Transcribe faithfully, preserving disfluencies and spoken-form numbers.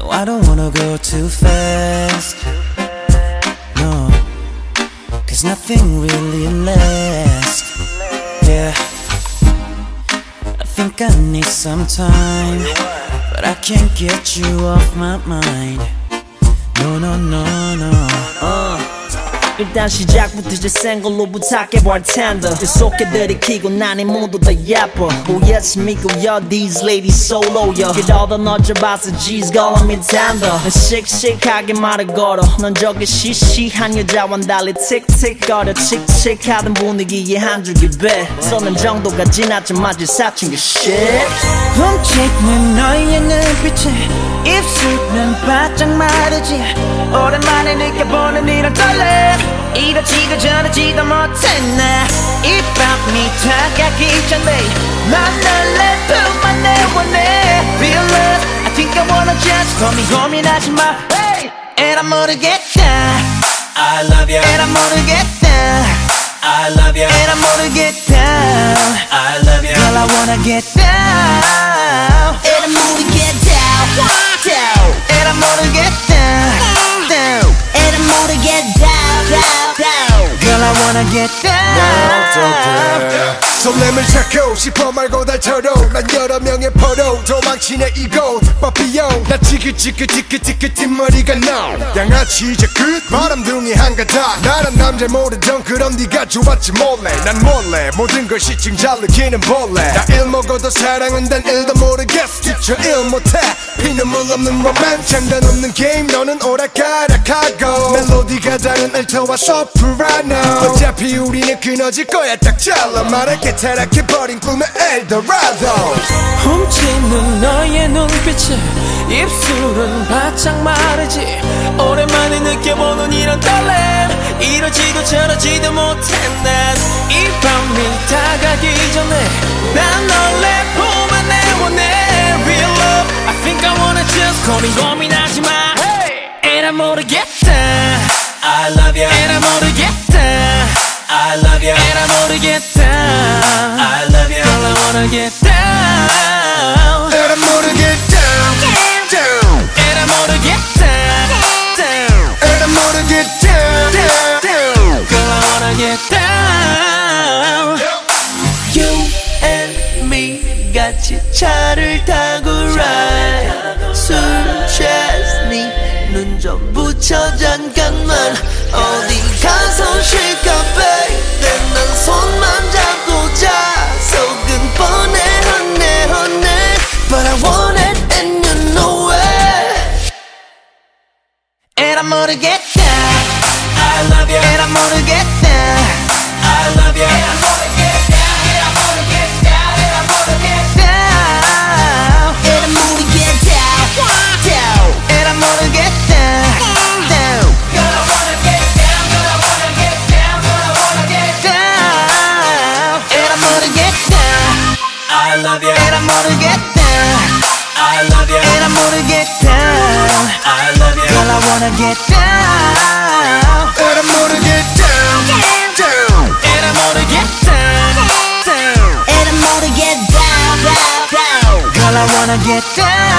I don't wanna go too fast, no, cause nothing really lasts, yeah. I think I need some time, but I can't get you off my mind. No, no, no, no. uh. 일단 시작부터 이제 생걸로 부탁해 bartender 계속해 들이키고 난이 모두 다 예뻐 Oh yes 믿고요 these ladies solo요 그러다 널 잡아서 G's calling me tender 씩씩하게 말을 걸어 넌 저기 시시한 여자와는 달리 틱틱거려 칙칙하던 분위기에 한 줄기 배 쏘는 정도가 지나쳐 마치 사춘기 shit 훔치는 너의 눈빛에 입술은 바짝 마르지 오랜만에 느껴보는 이런 떨림 이러지도 저러지도 못했네 이 밤이 다가기 전에 난 널 내 품 안에 원해 Real love I think I wanna just 고민 고민하지 마 hey! 에라 모르겠다 I love you 에라 모르겠다 I love you 에라 모르겠다 I love you Girl I wanna get down 에라 모르겠다 down 에라 모르겠다 down 에라 모르겠다 Girl I wanna get down 설렘을 찾고 싶어 말고 달처럼 난 여러 명의 포로 도망치네 이곳 빠삐용 나 지긋지긋지긋지긋 뒷머리가 나 양아치 이제 끝 바람둥이 한가닥 나란 남자 모르던 그럼 네가 좋았지 몰래 난 몰래 모든 걸 시층 잘 느끼는 벌레 나 일 먹어도 사랑은 단 일도 모르겠어 뒤쳐 일 못해 피눈물 없는 로맨 장단 없는 게임 너는 오락가락하고 멜로디가 다른 알토와 소프라노 어차피 우리는 끊어질 거야 딱 잘라 말할게 타락해버린 꿈의 엘도라도 훔치는 너의 눈빛에 입술은 바짝 마르지 오랜만에 느껴보는 이런 떨림 이러지도 저러지도 못했네 이 밤이 다가기 전에 난 널 내 품 안에 원해 Real love I think I wanna just 고민 고민하지 마 hey! 에라 모르겠다 I love you 에라 모르겠다 I love you 에라 모르겠다 I love you Girl I wanna get down 에라 모르겠다 down 에라 모르겠다 down 에라 모르겠다 down Girl I wanna get down You and me 같이 차를 타고 ride 술 취했니 눈 좀 붙여 잠깐만 어디 가서 쉴까 baby 난 손만 잡고 자 속은 뻔해 honey honey But I want it and you know it 에라 모르겠다 I love you 에라 모르겠다 I love you 에라 모르겠다 에라 모르겠다 에라 모르겠다 에라 모르겠다 down 에라 모르겠다 down Girl I wanna get down Girl I wanna get down Girl I wanna get down 에라 모르겠다 I love you 에라 모르겠다 I love you 에라 모르겠다 I love you Girl I wanna get down 에라 모르겠다 down 에라 모르겠다 down 에라 모르겠다 Girl I wanna get down